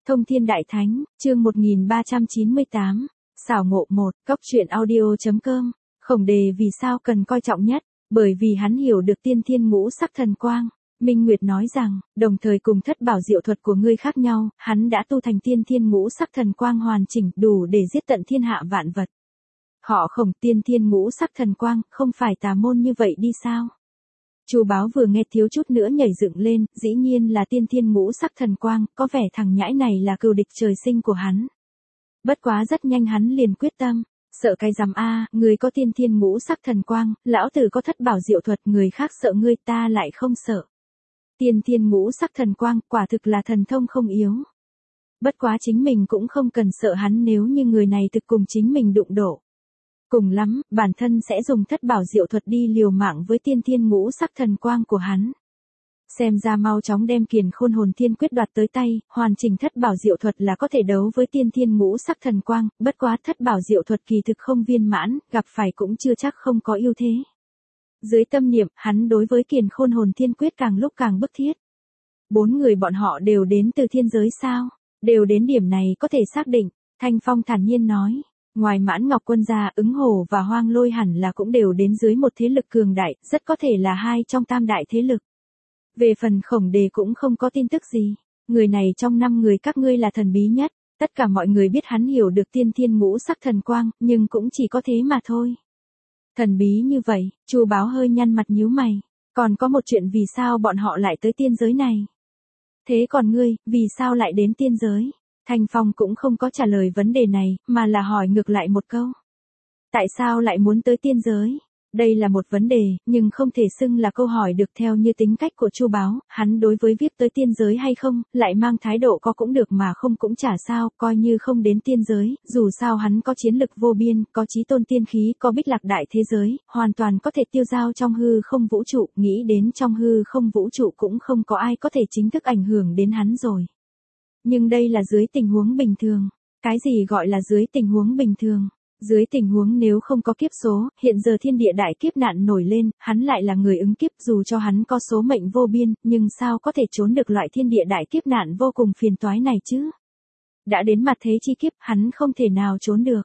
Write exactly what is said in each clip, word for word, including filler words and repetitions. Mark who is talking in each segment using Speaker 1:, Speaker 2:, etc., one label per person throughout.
Speaker 1: Thông Thiên Đại Thánh, chương một nghìn ba trăm chín mươi tám, xảo ngộ một, góc truyện audio.com, Khổng Đề vì sao cần coi trọng nhất, bởi vì hắn hiểu được tiên thiên ngũ sắc thần quang. Minh Nguyệt nói rằng, đồng thời cùng thất bảo diệu thuật của ngươi khác nhau, hắn đã tu thành tiên thiên ngũ sắc thần quang hoàn chỉnh, đủ để giết tận thiên hạ vạn vật. Họ Khổng, tiên thiên ngũ sắc thần quang, không phải tà môn như vậy đi sao? Chu Báo vừa nghe thiếu chút nữa nhảy dựng lên, dĩ nhiên là tiên thiên ngũ sắc thần quang, có vẻ thằng nhãi này là cừu địch trời sinh của hắn. Bất quá rất nhanh hắn liền quyết tâm, sợ cái rắm a, người có tiên thiên ngũ sắc thần quang, lão tử có thất bảo diệu thuật, người khác sợ ngươi, ta lại không sợ. Tiên thiên ngũ sắc thần quang, quả thực là thần thông không yếu. Bất quá chính mình cũng không cần sợ hắn, nếu như người này thực cùng chính mình đụng độ. Cùng lắm, bản thân sẽ dùng thất bảo diệu thuật đi liều mạng với tiên thiên ngũ sắc thần quang của hắn. Xem ra mau chóng đem Kiền Khôn Hồn Thiên Quyết đoạt tới tay, hoàn chỉnh thất bảo diệu thuật là có thể đấu với tiên thiên ngũ sắc thần quang, bất quá thất bảo diệu thuật kỳ thực không viên mãn, gặp phải cũng chưa chắc không có ưu thế. Dưới tâm niệm, hắn đối với Kiền Khôn Hồn Thiên Quyết càng lúc càng bức thiết. Bốn người bọn họ đều đến từ thiên giới sao? Đều đến điểm này có thể xác định, Thanh Phong thản nhiên nói. Ngoài Mãn Ngọc Quân gia, Ứng Hổ và Hoang Lôi hẳn là cũng đều đến dưới một thế lực cường đại, rất có thể là hai trong tam đại thế lực. Về phần Khổng Đề cũng không có tin tức gì, người này trong năm người các ngươi là thần bí nhất, tất cả mọi người biết hắn hiểu được tiên thiên ngũ sắc thần quang, nhưng cũng chỉ có thế mà thôi. Thần bí như vậy, Chu Báo hơi nhăn mặt nhíu mày, còn có một chuyện, vì sao bọn họ lại tới tiên giới này? Thế còn ngươi, vì sao lại đến tiên giới? Thanh Phong cũng không có trả lời vấn đề này, mà là hỏi ngược lại một câu. Tại sao lại muốn tới tiên giới? Đây là một vấn đề, nhưng không thể xưng là câu hỏi được. Theo như tính cách của Chu Báo, hắn đối với việc tới tiên giới hay không, lại mang thái độ có cũng được mà không cũng chả sao, coi như không đến tiên giới, dù sao hắn có chiến lực vô biên, có chí tôn tiên khí, có bích lạc đại thế giới, hoàn toàn có thể tiêu dao trong hư không vũ trụ, nghĩ đến trong hư không vũ trụ cũng không có ai có thể chính thức ảnh hưởng đến hắn rồi. Nhưng đây là dưới tình huống bình thường. Cái gì gọi là dưới tình huống bình thường? Dưới tình huống nếu không có kiếp số, hiện giờ thiên địa đại kiếp nạn nổi lên, hắn lại là người ứng kiếp, dù cho hắn có số mệnh vô biên, nhưng sao có thể trốn được loại thiên địa đại kiếp nạn vô cùng phiền toái này chứ? Đã đến mặt thế chi kiếp, hắn không thể nào trốn được.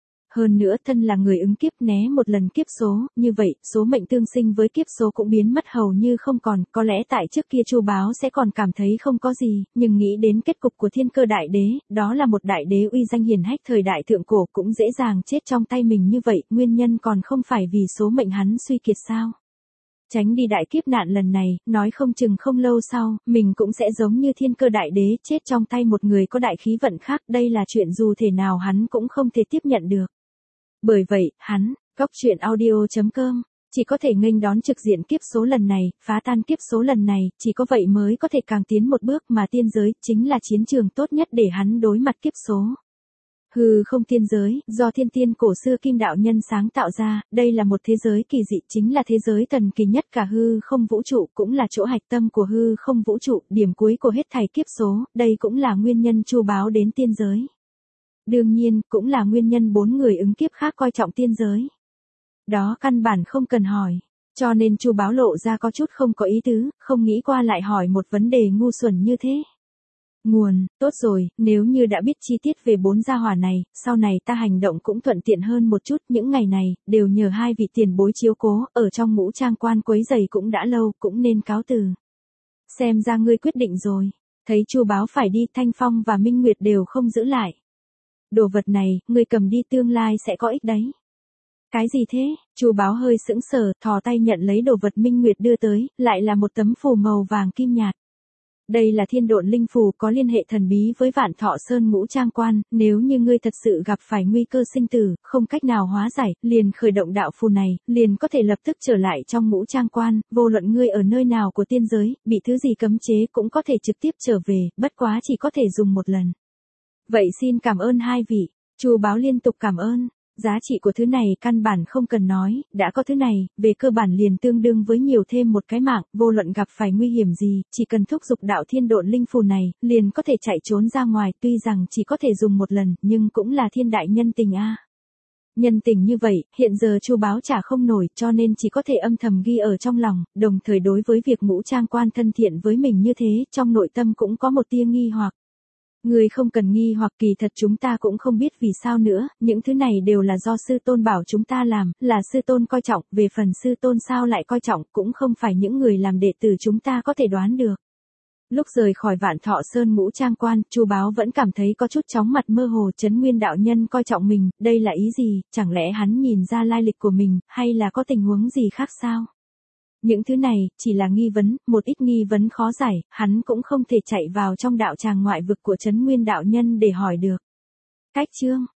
Speaker 1: Hơn nữa, thân là người ứng kiếp, né một lần kiếp số, như vậy, số mệnh tương sinh với kiếp số cũng biến mất hầu như không còn, có lẽ tại trước kia Chu Báo sẽ còn cảm thấy không có gì, nhưng nghĩ đến kết cục của Thiên Cơ Đại Đế, đó là một đại đế uy danh hiển hách thời đại thượng cổ, cũng dễ dàng chết trong tay mình như vậy, nguyên nhân còn không phải vì số mệnh hắn suy kiệt sao? Tránh đi đại kiếp nạn lần này, nói không chừng không lâu sau, mình cũng sẽ giống như Thiên Cơ Đại Đế, chết trong tay một người có đại khí vận khác, đây là chuyện dù thể nào hắn cũng không thể tiếp nhận được. Bởi vậy, hắn, góc truyện audio.com, chỉ có thể nghênh đón trực diện kiếp số lần này, phá tan kiếp số lần này, chỉ có vậy mới có thể càng tiến một bước, mà tiên giới, chính là chiến trường tốt nhất để hắn đối mặt kiếp số. Hư không tiên giới, do thiên tiên cổ xưa Kim Đạo Nhân sáng tạo ra, đây là một thế giới kỳ dị, chính là thế giới thần kỳ nhất cả hư không vũ trụ, cũng là chỗ hạch tâm của hư không vũ trụ, điểm cuối của hết thảy kiếp số, đây cũng là nguyên nhân Chu Báo đến tiên giới. Đương nhiên, cũng là nguyên nhân bốn người ứng kiếp khác coi trọng tiên giới. Đó căn bản không cần hỏi, cho nên Chu Báo lộ ra có chút không có ý tứ, không nghĩ qua lại hỏi một vấn đề ngu xuẩn như thế. Nguồn, tốt rồi, nếu như đã biết chi tiết về bốn gia hỏa này, sau này ta hành động cũng thuận tiện hơn một chút, những ngày này, đều nhờ hai vị tiền bối chiếu cố, ở trong ngũ trang quan quấy giày cũng đã lâu, cũng nên cáo từ. Xem ra ngươi quyết định rồi, thấy Chu Báo phải đi, Thanh Phong và Minh Nguyệt đều không giữ lại. Đồ vật này, ngươi cầm đi, tương lai sẽ có ích đấy. Cái gì thế? Chu Báo hơi sững sờ, thò tay nhận lấy đồ vật Minh Nguyệt đưa tới, lại là một tấm phù màu vàng kim nhạt. Đây là thiên độn linh phù, có liên hệ thần bí với Vạn Thọ Sơn ngũ trang quan, nếu như ngươi thật sự gặp phải nguy cơ sinh tử, không cách nào hóa giải, liền khởi động đạo phù này, liền có thể lập tức trở lại trong ngũ trang quan, vô luận ngươi ở nơi nào của tiên giới, bị thứ gì cấm chế cũng có thể trực tiếp trở về, bất quá chỉ có thể dùng một lần. Vậy xin cảm ơn hai vị. Chu Báo liên tục cảm ơn. Giá trị của thứ này căn bản không cần nói, đã có thứ này, về cơ bản liền tương đương với nhiều thêm một cái mạng, vô luận gặp phải nguy hiểm gì, chỉ cần thúc giục đạo thiên độn linh phù này, liền có thể chạy trốn ra ngoài, tuy rằng chỉ có thể dùng một lần, nhưng cũng là thiên đại nhân tình a. Nhân tình như vậy, hiện giờ Chu Báo trả không nổi, cho nên chỉ có thể âm thầm ghi ở trong lòng, đồng thời đối với việc ngũ trang quan thân thiện với mình như thế, trong nội tâm cũng có một tia nghi hoặc. Ngươi không cần nghi hoặc, kỳ thật chúng ta cũng không biết vì sao nữa, những thứ này đều là do sư tôn bảo chúng ta làm, là sư tôn coi trọng, về phần sư tôn sao lại coi trọng, cũng không phải những người làm đệ tử chúng ta có thể đoán được. Lúc rời khỏi Vạn Thọ Sơn Ngũ Trang Quan, Chu Báo vẫn cảm thấy có chút chóng mặt mơ hồ. Trấn Nguyên đạo nhân coi trọng mình, đây là ý gì, chẳng lẽ hắn nhìn ra lai lịch của mình, hay là có tình huống gì khác sao? Những thứ này, chỉ là nghi vấn, một ít nghi vấn khó giải, hắn cũng không thể chạy vào trong đạo tràng ngoại vực của Trấn Nguyên đạo nhân để hỏi được. Cách chương